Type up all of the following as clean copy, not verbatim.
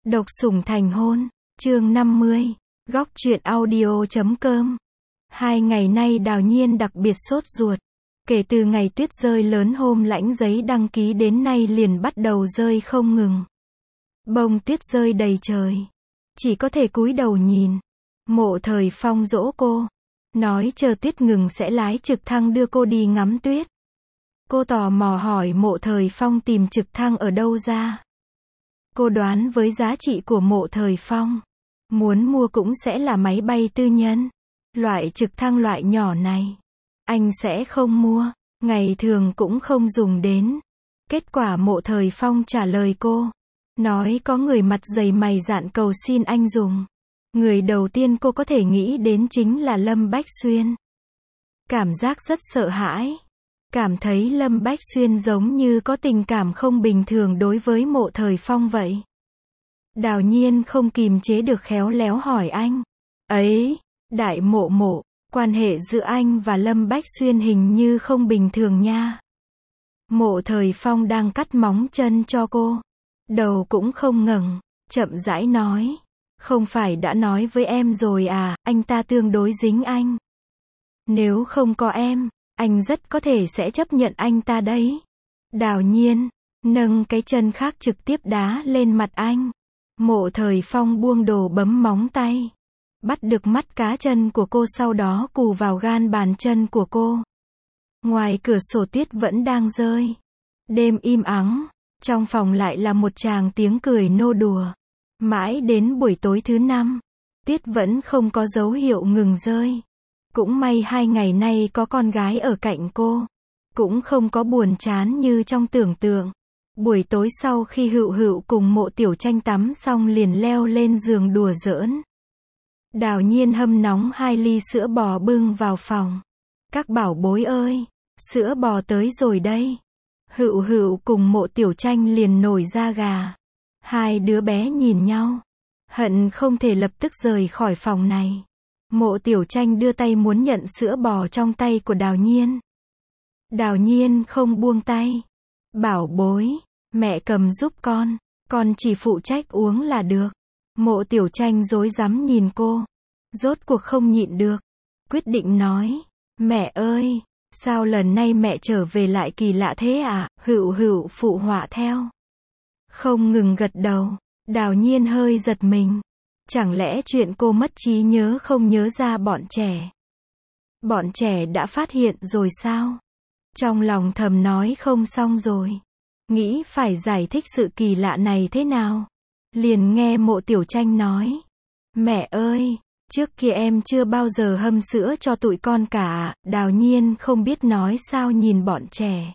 Độc sủng thành hôn, chương 50, góc truyện audio.com. 2 ngày nay Đào Nhiên đặc biệt sốt ruột. Kể từ ngày tuyết rơi lớn hôm lãnh giấy đăng ký đến nay liền bắt đầu rơi không ngừng. Bông tuyết rơi đầy trời. Chỉ có thể cúi đầu nhìn. Mộ Thời Phong dỗ cô. Nói chờ tuyết ngừng sẽ lái trực thăng đưa cô đi ngắm tuyết. Cô tò mò hỏi Mộ Thời Phong tìm trực thăng ở đâu ra. Cô đoán với giá trị của Mộ Thời Phong, muốn mua cũng sẽ là máy bay tư nhân. Loại trực thăng loại nhỏ này, anh sẽ không mua, ngày thường cũng không dùng đến. Kết quả Mộ Thời Phong trả lời cô, nói có người mặt dày mày dạn cầu xin anh dùng. Người đầu tiên cô có thể nghĩ đến chính là Lâm Bách Xuyên. Cảm giác rất sợ hãi. Cảm thấy Lâm Bách Xuyên giống như có tình cảm không bình thường đối với Mộ Thời Phong vậy. Đào Nhiên không kìm chế được khéo léo hỏi anh. Ấy, đại mộ mộ, quan hệ giữa anh và Lâm Bách Xuyên hình như không bình thường nha. Mộ Thời Phong đang cắt móng chân cho cô. Đầu cũng không ngẩng, chậm rãi nói. Không phải đã nói với em rồi à, anh ta tương đối dính anh. Nếu không có em, anh rất có thể sẽ chấp nhận anh ta đấy. Đào Nhiên nâng cái chân khác trực tiếp đá lên mặt anh. Mộ Thời Phong buông đồ bấm móng tay, bắt được mắt cá chân của cô, sau đó cù vào gan bàn chân của cô. Ngoài cửa sổ tuyết vẫn đang rơi. Đêm im ắng, trong phòng lại là một tràng tiếng cười nô đùa. Mãi đến buổi tối thứ 5, tuyết vẫn không có dấu hiệu ngừng rơi. Cũng may 2 ngày nay có con gái ở cạnh cô, cũng không có buồn chán như trong tưởng tượng. Buổi tối sau khi Hựu Hựu cùng Mộ Tiểu Tranh tắm xong liền leo lên giường đùa giỡn. Đào Nhiên hâm nóng 2 ly sữa bò bưng vào phòng. Các bảo bối ơi, sữa bò tới rồi đây. Hựu Hựu cùng Mộ Tiểu Tranh liền nổi da gà. Hai đứa bé nhìn nhau, hận không thể lập tức rời khỏi phòng này. Mộ Tiểu Tranh đưa tay muốn nhận sữa bò trong tay của Đào Nhiên. Đào Nhiên không buông tay. Bảo bối, mẹ cầm giúp con chỉ phụ trách uống là được. Mộ Tiểu Tranh rối rắm nhìn cô, rốt cuộc không nhịn được, quyết định nói, mẹ ơi, sao lần này mẹ trở về lại kỳ lạ thế à? Hựu Hựu phụ họa theo, không ngừng gật đầu. Đào Nhiên hơi giật mình. Chẳng lẽ chuyện cô mất trí nhớ không nhớ ra bọn trẻ? Bọn trẻ đã phát hiện rồi sao? Trong lòng thầm nói không xong rồi. Nghĩ phải giải thích sự kỳ lạ này thế nào? Liền nghe Mộ Tiểu Tranh nói. Mẹ ơi, trước kia em chưa bao giờ hâm sữa cho tụi con cả. Đào Nhiên không biết nói sao nhìn bọn trẻ.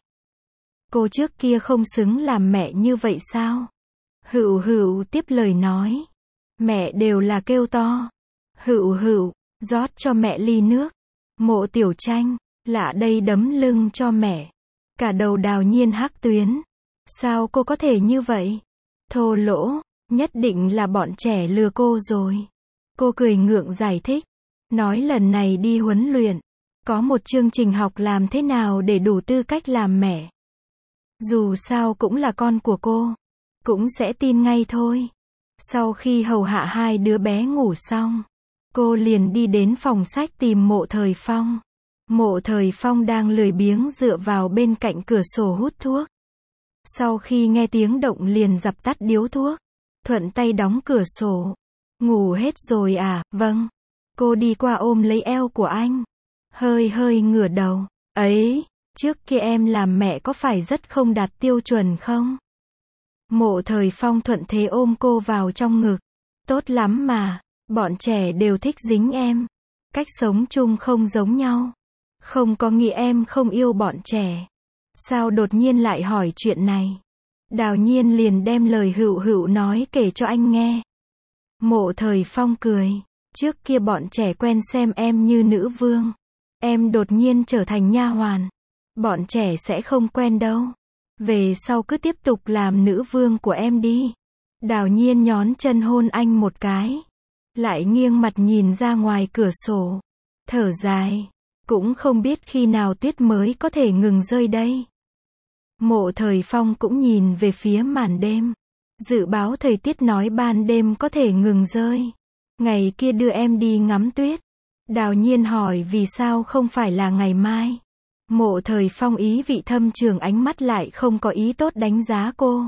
Cô trước kia không xứng làm mẹ như vậy sao? Hựu Hựu tiếp lời nói. Mẹ đều là kêu to. Hựu Hựu, rót cho mẹ ly nước. Mộ Tiểu Tranh, lạ đây đấm lưng cho mẹ. Cả đầu Đào Nhiên hắc tuyến. Sao cô có thể như vậy? Thô lỗ, nhất định là bọn trẻ lừa cô rồi. Cô cười ngượng giải thích. Nói lần này đi huấn luyện, có một chương trình học làm thế nào để đủ tư cách làm mẹ. Dù sao cũng là con của cô, cũng sẽ tin ngay thôi. Sau khi hầu hạ 2 đứa bé ngủ xong, cô liền đi đến phòng sách tìm Mộ Thời Phong. Mộ Thời Phong đang lười biếng dựa vào bên cạnh cửa sổ hút thuốc. Sau khi nghe tiếng động liền dập tắt điếu thuốc, thuận tay đóng cửa sổ. Ngủ hết rồi à? Vâng. Cô đi qua ôm lấy eo của anh, hơi ngửa đầu. Ấy, trước kia em làm mẹ có phải rất không đạt tiêu chuẩn không? Mộ Thời Phong thuận thế ôm cô vào trong ngực. Tốt lắm mà, bọn trẻ đều thích dính em. Cách sống chung không giống nhau. Không có nghĩa em không yêu bọn trẻ. Sao đột nhiên lại hỏi chuyện này? Đào Nhiên liền đem lời Hựu Hựu nói kể cho anh nghe. Mộ Thời Phong cười. Trước kia bọn trẻ quen xem em như nữ vương. Em đột nhiên trở thành nha hoàn. Bọn trẻ sẽ không quen đâu. Về sau cứ tiếp tục làm nữ vương của em đi. Đào Nhiên nhón chân hôn anh một cái. Lại nghiêng mặt nhìn ra ngoài cửa sổ. Thở dài. Cũng không biết khi nào tuyết mới có thể ngừng rơi đây. Mộ Thời Phong cũng nhìn về phía màn đêm. Dự báo thời tiết nói ban đêm có thể ngừng rơi. Ngày kia đưa em đi ngắm tuyết. Đào Nhiên hỏi vì sao không phải là ngày mai. Mộ Thời Phong ý vị thâm trường, ánh mắt lại không có ý tốt đánh giá cô.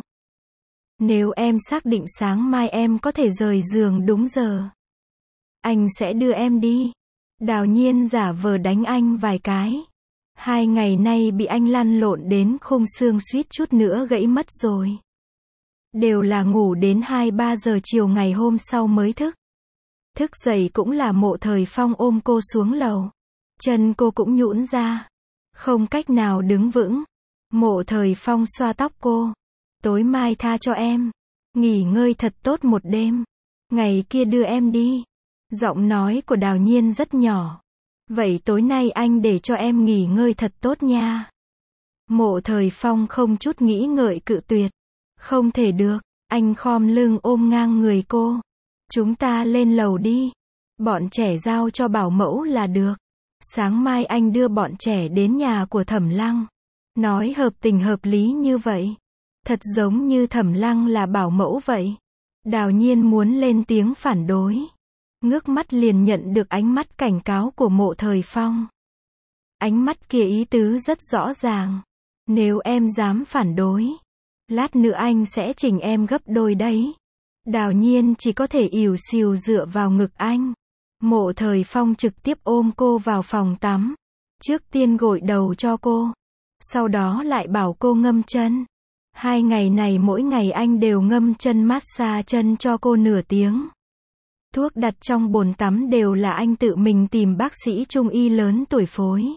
Nếu em xác định sáng mai em có thể rời giường đúng giờ, anh sẽ đưa em đi. Đào Nhiên giả vờ đánh anh vài cái. 2 ngày nay bị anh lăn lộn đến khung xương, suýt chút nữa gãy mất rồi. Đều là ngủ đến 2-3 giờ chiều ngày hôm sau mới thức. Thức dậy cũng là Mộ Thời Phong ôm cô xuống lầu. Chân cô cũng nhũn ra, không cách nào đứng vững. Mộ Thời Phong xoa tóc cô. Tối mai tha cho em. Nghỉ ngơi thật tốt một đêm. Ngày kia đưa em đi. Giọng nói của Đào Nhiên rất nhỏ. Vậy tối nay anh để cho em nghỉ ngơi thật tốt nha. Mộ Thời Phong không chút nghĩ ngợi cự tuyệt. Không thể được. Anh khom lưng ôm ngang người cô. Chúng ta lên lầu đi. Bọn trẻ giao cho bảo mẫu là được. Sáng mai anh đưa bọn trẻ đến nhà của Thẩm Lăng. Nói hợp tình hợp lý như vậy. Thật giống như Thẩm Lăng là bảo mẫu vậy. Đào Nhiên muốn lên tiếng phản đối. Ngước mắt liền nhận được ánh mắt cảnh cáo của Mộ Thời Phong. Ánh mắt kia ý tứ rất rõ ràng. Nếu em dám phản đối, lát nữa anh sẽ chỉnh em gấp đôi đấy. Đào Nhiên chỉ có thể ỉu xìu dựa vào ngực anh. Mộ Thời Phong trực tiếp ôm cô vào phòng tắm. Trước tiên gội đầu cho cô. Sau đó lại bảo cô ngâm chân. 2 ngày này mỗi ngày anh đều ngâm chân, massage chân cho cô nửa tiếng. Thuốc đặt trong bồn tắm đều là anh tự mình tìm bác sĩ trung y lớn tuổi phối.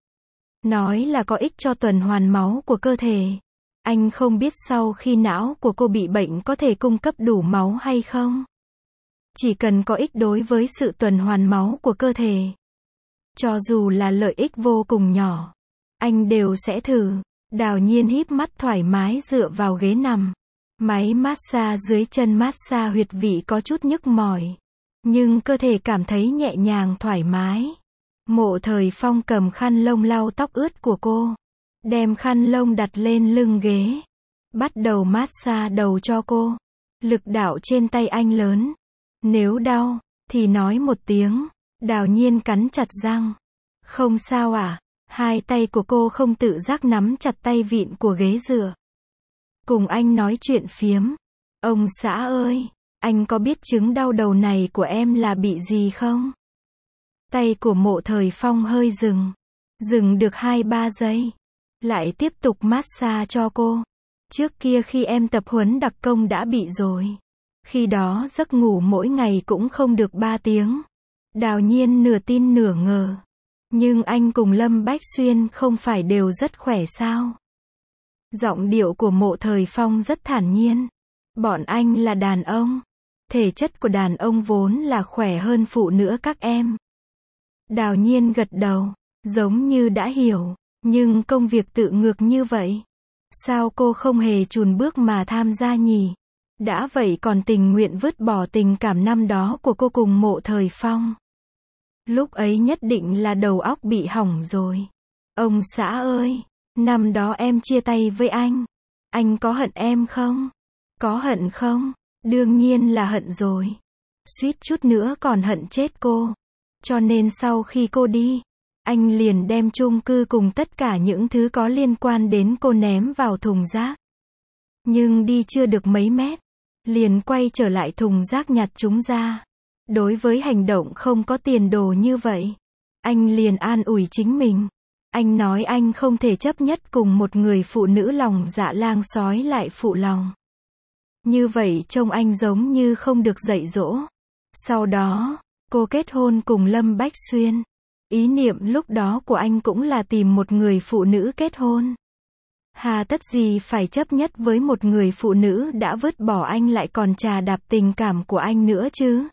Nói là có ích cho tuần hoàn máu của cơ thể. Anh không biết sau khi não của cô bị bệnh có thể cung cấp đủ máu hay không. Chỉ cần có ích đối với sự tuần hoàn máu của cơ thể, cho dù là lợi ích vô cùng nhỏ, anh đều sẽ thử. Đào Nhiên híp mắt thoải mái dựa vào ghế nằm. Máy massage dưới chân massage huyệt vị có chút nhức mỏi, nhưng cơ thể cảm thấy nhẹ nhàng thoải mái. Mộ Thời Phong cầm khăn lông lau tóc ướt của cô. Đem khăn lông đặt lên lưng ghế. Bắt đầu massage đầu cho cô. Lực đạo trên tay anh lớn. Nếu đau, thì nói một tiếng. Đào Nhiên cắn chặt răng. Không sao à? Hai tay của cô không tự giác nắm chặt tay vịn của ghế dựa. Cùng anh nói chuyện phiếm. Ông xã ơi, anh có biết chứng đau đầu này của em là bị gì không? Tay của Mộ Thời Phong hơi dừng. Dừng được 2-3 giây. Lại tiếp tục massage cho cô. Trước kia khi em tập huấn đặc công đã bị rồi. Khi đó giấc ngủ mỗi ngày cũng không được 3 tiếng. Đào Nhiên nửa tin nửa ngờ. Nhưng anh cùng Lâm Bách Xuyên không phải đều rất khỏe sao? Giọng điệu của Mộ Thời Phong rất thản nhiên. Bọn anh là đàn ông. Thể chất của đàn ông vốn là khỏe hơn phụ nữ các em. Đào Nhiên gật đầu, giống như đã hiểu. Nhưng công việc tự ngược như vậy, sao cô không hề chùn bước mà tham gia nhỉ? Đã vậy còn tình nguyện vứt bỏ tình cảm năm đó của cô cùng Mộ Thời Phong. Lúc ấy nhất định là đầu óc bị hỏng rồi. Ông xã ơi, năm đó em chia tay với anh có hận em không? Có hận không? Đương nhiên là hận rồi. Suýt chút nữa còn hận chết cô. Cho nên sau khi cô đi, anh liền đem chung cư cùng tất cả những thứ có liên quan đến cô ném vào thùng rác. Nhưng đi chưa được mấy mét, liền quay trở lại thùng rác nhặt chúng ra. Đối với hành động không có tiền đồ như vậy, anh liền an ủi chính mình. Anh nói anh không thể chấp nhất cùng một người phụ nữ lòng dạ lang sói lại phụ lòng. Như vậy trông anh giống như không được dạy dỗ. Sau đó, cô kết hôn cùng Lâm Bách Xuyên. Ý niệm lúc đó của anh cũng là tìm một người phụ nữ kết hôn. Hà tất gì phải chấp nhất với một người phụ nữ đã vứt bỏ anh lại còn chà đạp tình cảm của anh nữa chứ.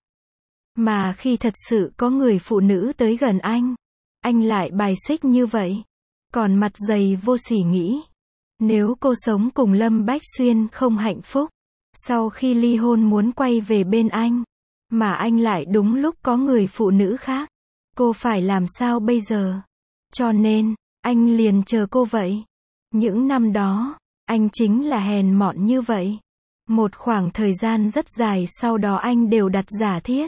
Mà khi thật sự có người phụ nữ tới gần anh lại bài xích như vậy. Còn mặt dày vô sỉ nghĩ. Nếu cô sống cùng Lâm Bách Xuyên không hạnh phúc, sau khi ly hôn muốn quay về bên anh, mà anh lại đúng lúc có người phụ nữ khác, cô phải làm sao bây giờ? Cho nên, anh liền chờ cô vậy. Những năm đó, anh chính là hèn mọn như vậy. Một khoảng thời gian rất dài sau đó anh đều đặt giả thiết.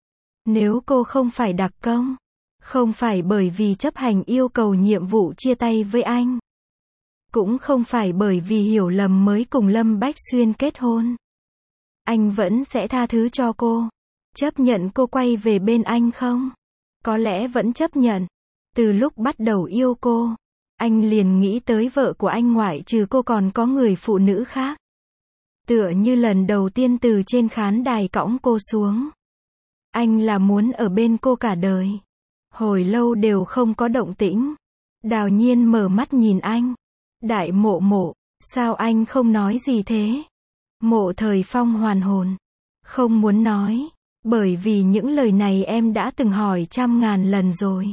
Nếu cô không phải đặc công, không phải bởi vì chấp hành yêu cầu nhiệm vụ chia tay với anh, cũng không phải bởi vì hiểu lầm mới cùng Lâm Bách Xuyên kết hôn, anh vẫn sẽ tha thứ cho cô. Chấp nhận cô quay về bên anh không? Có lẽ vẫn chấp nhận. Từ lúc bắt đầu yêu cô, anh liền nghĩ tới vợ của anh ngoại trừ cô còn có người phụ nữ khác. Tựa như lần đầu tiên từ trên khán đài cõng cô xuống. Anh là muốn ở bên cô cả đời. Hồi lâu đều không có động tĩnh. Đào Nhiên mở mắt nhìn anh. Đại Mộ Mộ, sao anh không nói gì thế? Mộ Thời Phong hoàn hồn. Không muốn nói. Bởi vì những lời này em đã từng hỏi 100.000 lần rồi.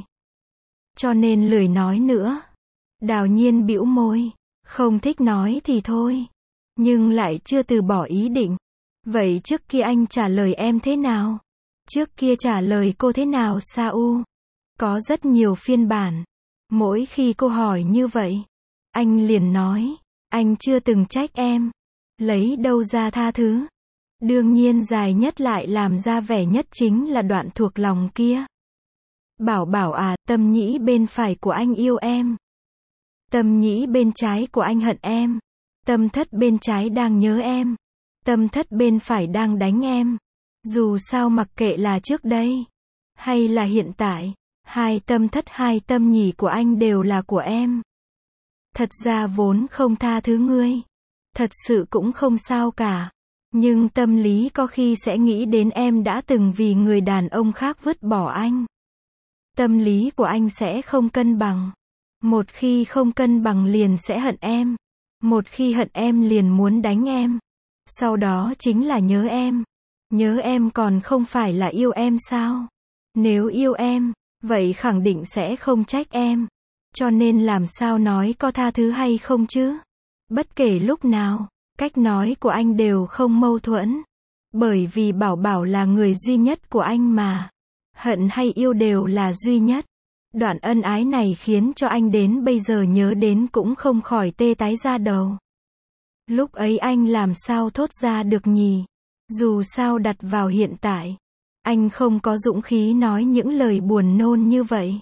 Cho nên lười nói nữa. Đào Nhiên bĩu môi. Không thích nói thì thôi. Nhưng lại chưa từ bỏ ý định. Vậy trước kia anh trả lời em thế nào? Trước kia trả lời cô thế nào Sa U? Có rất nhiều phiên bản. Mỗi khi cô hỏi như vậy, anh liền nói, anh chưa từng trách em. Lấy đâu ra tha thứ? Đương nhiên dài nhất lại làm ra vẻ nhất chính là đoạn thuộc lòng kia. Bảo Bảo à, Tâm Nhĩ bên phải của anh yêu em. Tâm Nhĩ bên trái của anh hận em. Tâm Thất bên trái đang nhớ em. Tâm Thất bên phải đang đánh em. Dù sao mặc kệ là trước đây, hay là hiện tại, hai Tâm Thất hai Tâm Nhì của anh đều là của em. Thật ra vốn không tha thứ ngươi. Thật sự cũng không sao cả. Nhưng tâm lý có khi sẽ nghĩ đến em đã từng vì người đàn ông khác vứt bỏ anh. Tâm lý của anh sẽ không cân bằng. Một khi không cân bằng liền sẽ hận em. Một khi hận em liền muốn đánh em. Sau đó chính là nhớ em. Nhớ em còn không phải là yêu em sao? Nếu yêu em, vậy khẳng định sẽ không trách em. Cho nên làm sao nói có tha thứ hay không chứ? Bất kể lúc nào, cách nói của anh đều không mâu thuẫn. Bởi vì Bảo Bảo là người duy nhất của anh mà. Hận hay yêu đều là duy nhất. Đoạn ân ái này khiến cho anh đến bây giờ nhớ đến cũng không khỏi tê tái da đầu. Lúc ấy anh làm sao thốt ra được nhỉ? Dù sao đặt vào hiện tại, anh không có dũng khí nói những lời buồn nôn như vậy.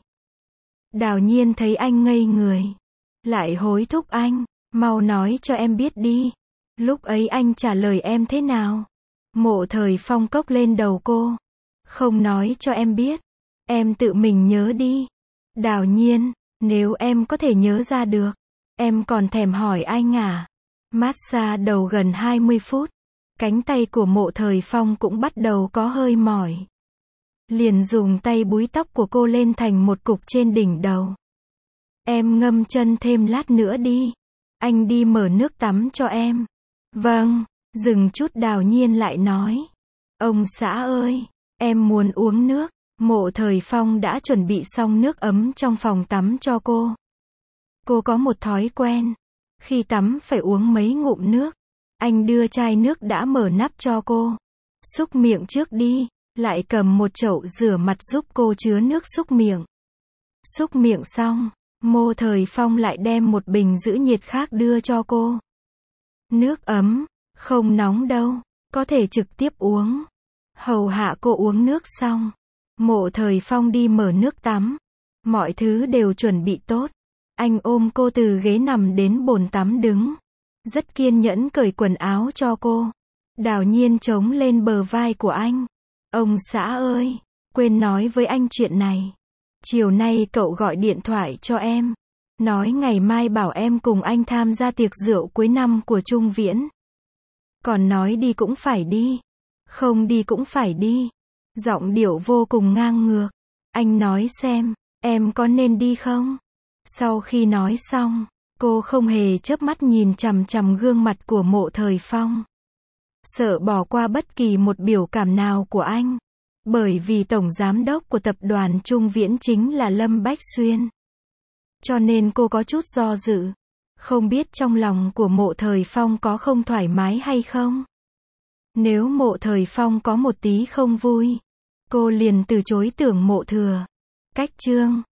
Đào Nhiên thấy anh ngây người, lại hối thúc anh, mau nói cho em biết đi. Lúc ấy anh trả lời em thế nào? Mộ Thời Phong cốc lên đầu cô. Không nói cho em biết. Em tự mình nhớ đi. Đào Nhiên, nếu em có thể nhớ ra được, em còn thèm hỏi anh à? Massage đầu gần 20 phút. Cánh tay của Mộ Thời Phong cũng bắt đầu có hơi mỏi. Liền dùng tay búi tóc của cô lên thành một cục trên đỉnh đầu. Em ngâm chân thêm lát nữa đi. Anh đi mở nước tắm cho em. Vâng, dừng chút Đào Nhiên lại nói. Ông xã ơi, em muốn uống nước. Mộ Thời Phong đã chuẩn bị xong nước ấm trong phòng tắm cho cô. Cô có một thói quen. Khi tắm phải uống mấy ngụm nước. Anh đưa chai nước đã mở nắp cho cô. Xúc miệng trước đi. Lại cầm một chậu rửa mặt giúp cô chứa nước xúc miệng. Xúc miệng xong, Mộ Thời Phong lại đem một bình giữ nhiệt khác đưa cho cô. Nước ấm, không nóng đâu, có thể trực tiếp uống. Hầu hạ cô uống nước xong, Mộ Thời Phong đi mở nước tắm. Mọi thứ đều chuẩn bị tốt. Anh ôm cô từ ghế nằm đến bồn tắm đứng. Rất kiên nhẫn cởi quần áo cho cô. Đào Nhiên chống lên bờ vai của anh. Ông xã ơi, quên nói với anh chuyện này. Chiều nay cậu gọi điện thoại cho em. Nói ngày mai bảo em cùng anh tham gia tiệc rượu cuối năm của Trung Viễn. Còn nói đi cũng phải đi. Không đi cũng phải đi. Giọng điệu vô cùng ngang ngược. Anh nói xem, em có nên đi không? Sau khi nói xong, cô không hề chớp mắt nhìn chằm chằm gương mặt của Mộ Thời Phong. Sợ bỏ qua bất kỳ một biểu cảm nào của anh. Bởi vì tổng giám đốc của tập đoàn Trung Viễn chính là Lâm Bách Xuyên. Cho nên cô có chút do dự. Không biết trong lòng của Mộ Thời Phong có không thoải mái hay không? Nếu Mộ Thời Phong có một tí không vui, cô liền từ chối tưởng Mộ Thừa. Cách chương